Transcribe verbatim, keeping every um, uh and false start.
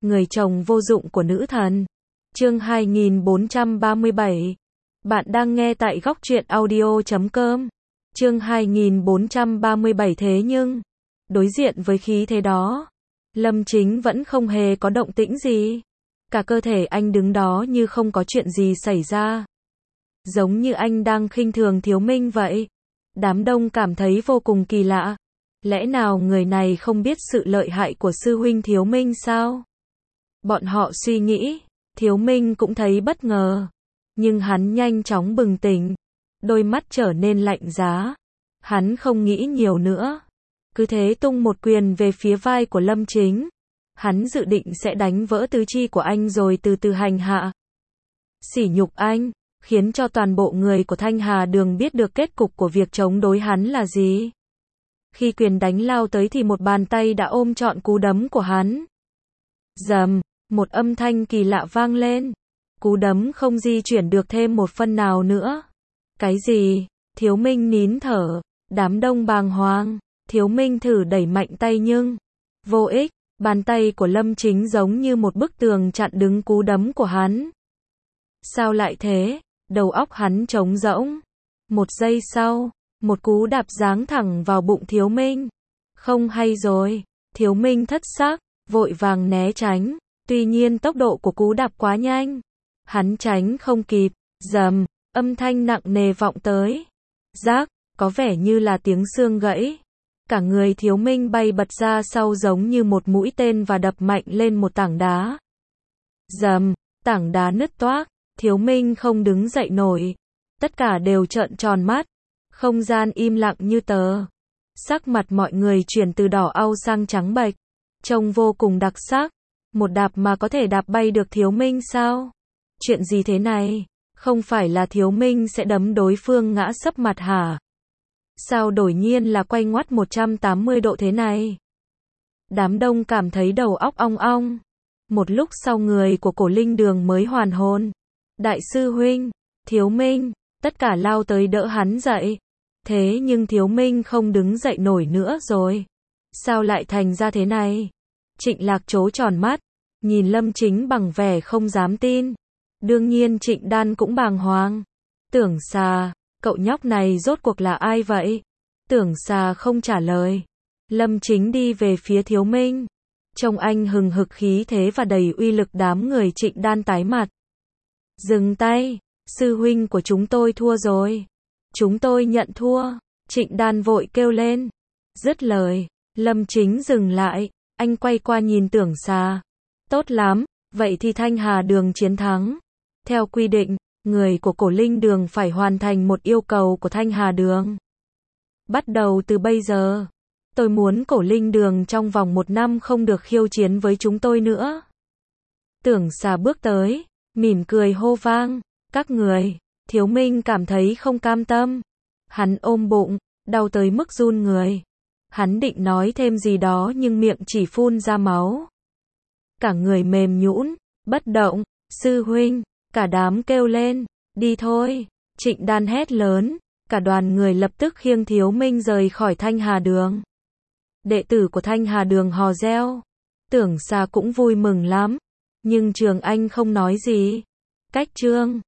người chồng vô dụng của nữ thần. Chương hai nghìn bốn trăm ba mươi bảy. Bạn đang nghe tại góc truyện audio chấm com. Chương hai nghìn bốn trăm ba mươi bảy. Thế nhưng, đối diện với khí thế đó, Lâm Chính vẫn không hề có động tĩnh gì. Cả cơ thể anh đứng đó như không có chuyện gì xảy ra. Giống như anh đang khinh thường Thiếu Minh vậy. Đám đông cảm thấy vô cùng kỳ lạ. Lẽ nào người này không biết sự lợi hại của sư huynh Thiếu Minh sao? Bọn họ suy nghĩ, Thiếu Minh cũng thấy bất ngờ. Nhưng hắn nhanh chóng bừng tỉnh. Đôi mắt trở nên lạnh giá. Hắn không nghĩ nhiều nữa. Cứ thế tung một quyền về phía vai của Lâm Chính. Hắn dự định sẽ đánh vỡ tứ chi của anh rồi từ từ hành hạ. Sỉ nhục anh, khiến cho toàn bộ người của Thanh Hà Đường biết được kết cục của việc chống đối hắn là gì. Khi quyền đánh lao tới thì một bàn tay đã ôm trọn cú đấm của hắn. Rầm, một âm thanh kỳ lạ vang lên. Cú đấm không di chuyển được thêm một phân nào nữa. Cái gì? Thiếu Minh nín thở, đám đông bàng hoàng. Thiếu Minh thử đẩy mạnh tay nhưng vô ích, bàn tay của Lâm Chính giống như một bức tường chặn đứng cú đấm của hắn. Sao lại thế? Đầu óc hắn trống rỗng. Một giây sau, một cú đạp giáng thẳng vào bụng Thiếu Minh. Không hay rồi, Thiếu Minh thất xác, vội vàng né tránh. Tuy nhiên tốc độ của cú đạp quá nhanh. Hắn tránh không kịp, rầm, âm thanh nặng nề vọng tới. Rác, có vẻ như là tiếng xương gãy. Cả người Thiếu Minh bay bật ra sau giống như một mũi tên và đập mạnh lên một tảng đá. Rầm, tảng đá nứt toác, Thiếu Minh không đứng dậy nổi. Tất cả đều trợn tròn mắt. Không gian im lặng như tờ. Sắc mặt mọi người chuyển từ đỏ au sang trắng bệch. Trông vô cùng đặc sắc. Một đạp mà có thể đạp bay được Thiếu Minh sao? Chuyện gì thế này? Không phải là Thiếu Minh sẽ đấm đối phương ngã sấp mặt hả? Sao đổi nhiên là quay ngoắt một trăm tám mươi độ thế này? Đám đông cảm thấy đầu óc ong ong. Một lúc sau người của Cổ Linh Đường mới hoàn hồn. Đại sư huynh, Thiếu Minh, tất cả lao tới đỡ hắn dậy. Thế nhưng Thiếu Minh không đứng dậy nổi nữa rồi. Sao lại thành ra thế này? Trịnh Lạc trố tròn mắt, nhìn Lâm Chính bằng vẻ không dám tin. Đương nhiên Trịnh Đan cũng bàng hoàng. Tưởng Xà, cậu nhóc này rốt cuộc là ai vậy? Tưởng Xà không trả lời. Lâm Chính đi về phía Thiếu Minh. Trông anh hừng hực khí thế và đầy uy lực. Đám người Trịnh Đan tái mặt. Dừng tay, sư huynh của chúng tôi thua rồi. Chúng tôi nhận thua. Trịnh Đan vội kêu lên. Dứt lời, Lâm Chính dừng lại. Anh quay qua nhìn Tưởng Xà. Tốt lắm, vậy thì Thanh Hà Đường chiến thắng. Theo quy định, người của Cổ Linh Đường phải hoàn thành một yêu cầu của Thanh Hà Đường. Bắt đầu từ bây giờ, tôi muốn Cổ Linh Đường trong vòng một năm không được khiêu chiến với chúng tôi nữa. Tưởng Xà bước tới, mỉm cười hô vang. Các người, Thiếu Minh cảm thấy không cam tâm. Hắn ôm bụng, đau tới mức run người. Hắn định nói thêm gì đó nhưng miệng chỉ phun ra máu. Cả người mềm nhũn, bất động. Sư huynh, cả đám kêu lên. Đi thôi. Trịnh Đan hét lớn. Cả đoàn người lập tức khiêng Thiếu Minh rời khỏi Thanh Hà Đường. Đệ tử của Thanh Hà Đường hò reo. Tưởng Xà cũng vui mừng lắm. Nhưng Trường Anh không nói gì. Cách Trương,